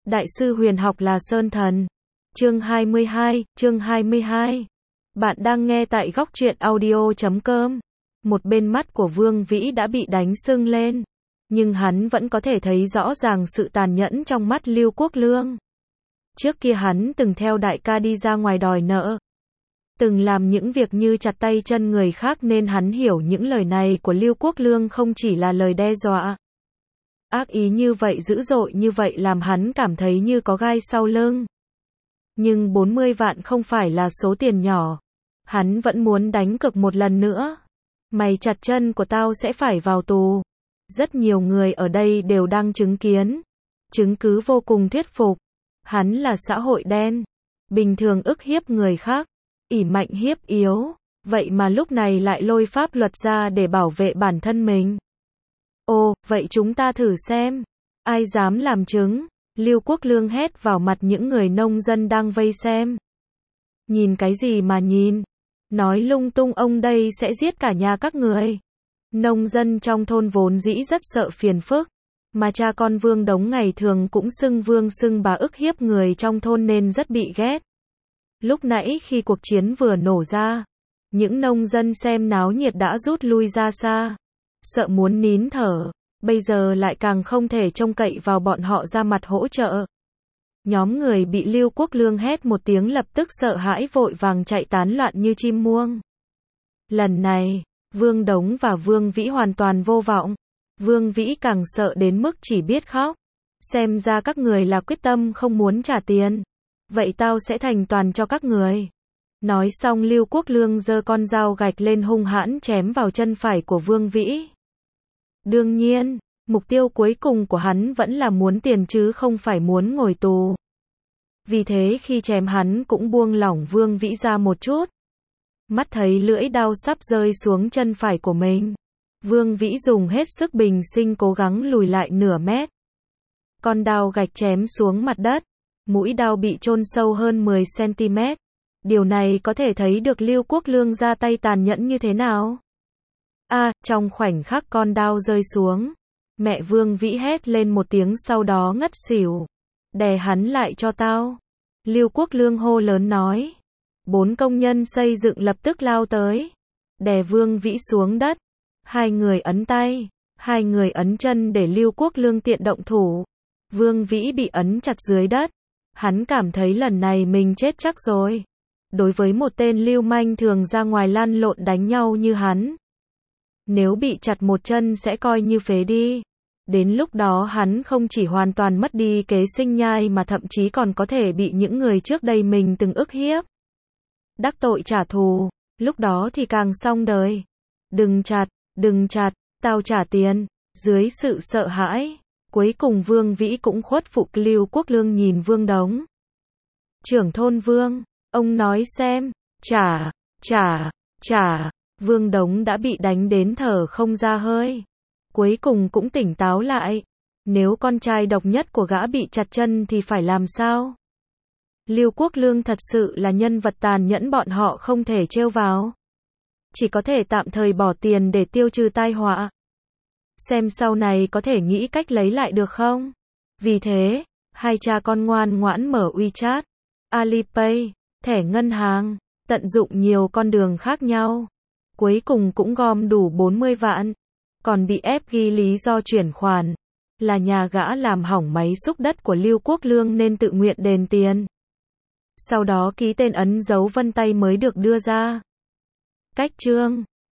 Đại sư huyền học là Sơn Thần. Chương 22. Bạn đang nghe tại góc truyện audio.com. Một bên mắt của Vương Vĩ đã bị đánh sưng lên, nhưng hắn vẫn có thể thấy rõ ràng sự tàn nhẫn trong mắt Lưu Quốc Lương. Trước kia hắn từng theo đại ca đi ra ngoài đòi nợ, từng làm những việc như chặt tay chân người khác, nên hắn hiểu những lời này của Lưu Quốc Lương không chỉ là lời đe dọa. Ác ý như vậy, dữ dội như vậy, làm hắn cảm thấy như có gai sau lưng. Nhưng 40 vạn không phải là số tiền nhỏ. Hắn vẫn muốn đánh cược một lần nữa. Mày chặt chân của tao sẽ phải vào tù. Rất nhiều người ở đây đều đang chứng kiến. Chứng cứ vô cùng thuyết phục. Hắn là xã hội đen. Bình thường ức hiếp người khác. Ỷ mạnh hiếp yếu. Vậy mà lúc này lại lôi pháp luật ra để bảo vệ bản thân mình. Ồ, vậy chúng ta thử xem. Ai dám làm chứng? Lưu Quốc Lương hét vào mặt những người nông dân đang vây xem. Nhìn cái gì mà nhìn? Nói lung tung, ông đây sẽ giết cả nhà các người. Nông dân trong thôn vốn dĩ rất sợ phiền phức. Mà cha con Vương Đống ngày thường cũng xưng vương xưng bà, ức hiếp người trong thôn nên rất bị ghét. Lúc nãy khi cuộc chiến vừa nổ ra, những nông dân xem náo nhiệt đã rút lui ra xa. Sợ muốn nín thở, bây giờ lại càng không thể trông cậy vào bọn họ ra mặt hỗ trợ. Nhóm người bị Lưu Quốc Lương hét một tiếng lập tức sợ hãi vội vàng chạy tán loạn như chim muông. Lần này, Vương Đống và Vương Vĩ hoàn toàn vô vọng. Vương Vĩ càng sợ đến mức chỉ biết khóc. Xem ra các người là quyết tâm không muốn trả tiền. Vậy tao sẽ thành toàn cho các người. Nói xong Lưu Quốc Lương giơ con dao gạch lên hung hãn chém vào chân phải của Vương Vĩ. Đương nhiên, mục tiêu cuối cùng của hắn vẫn là muốn tiền chứ không phải muốn ngồi tù. Vì thế khi chém hắn cũng buông lỏng Vương Vĩ ra một chút. Mắt thấy lưỡi đao sắp rơi xuống chân phải của mình. Vương Vĩ dùng hết sức bình sinh cố gắng lùi lại nửa mét. Con đao gạch chém xuống mặt đất. Mũi đao bị chôn sâu hơn 10 cm. Điều này có thể thấy được Lưu Quốc Lương ra tay tàn nhẫn như thế nào. Trong khoảnh khắc con đao rơi xuống, mẹ Vương Vĩ hét lên một tiếng sau đó ngất xỉu. Đè hắn lại cho tao. Lưu Quốc Lương hô lớn nói. 4 công nhân xây dựng lập tức lao tới. Đè Vương Vĩ xuống đất. 2 người ấn tay, 2 người ấn chân để Lưu Quốc Lương tiện động thủ. Vương Vĩ bị ấn chặt dưới đất. Hắn cảm thấy lần này mình chết chắc rồi. Đối với một tên lưu manh thường ra ngoài lăn lộn đánh nhau như hắn, nếu bị chặt một chân sẽ coi như phế đi. Đến lúc đó hắn không chỉ hoàn toàn mất đi kế sinh nhai mà thậm chí còn có thể bị những người trước đây mình từng ức hiếp đắc tội trả thù. Lúc đó thì càng xong đời. Đừng chặt, tao trả tiền. Dưới sự sợ hãi, cuối cùng Vương Vĩ cũng khuất phục. Lưu Quốc Lương nhìn Vương Đống. Trưởng thôn Vương, ông nói xem, trả. Vương Đống đã bị đánh đến thở không ra hơi. Cuối cùng cũng tỉnh táo lại. Nếu con trai độc nhất của gã bị chặt chân thì phải làm sao? Lưu Quốc Lương thật sự là nhân vật tàn nhẫn, bọn họ không thể trêu vào. Chỉ có thể tạm thời bỏ tiền để tiêu trừ tai họa. Xem sau này có thể nghĩ cách lấy lại được không? Vì thế, hai cha con ngoan ngoãn mở WeChat, Alipay, thẻ ngân hàng, tận dụng nhiều con đường khác nhau. Cuối cùng cũng gom đủ 40 vạn. Còn bị ép ghi lý do chuyển khoản là nhà gã làm hỏng máy xúc đất của Lưu Quốc Lương nên tự nguyện đền tiền. Sau đó ký tên ấn dấu vân tay mới được đưa ra. Cách chương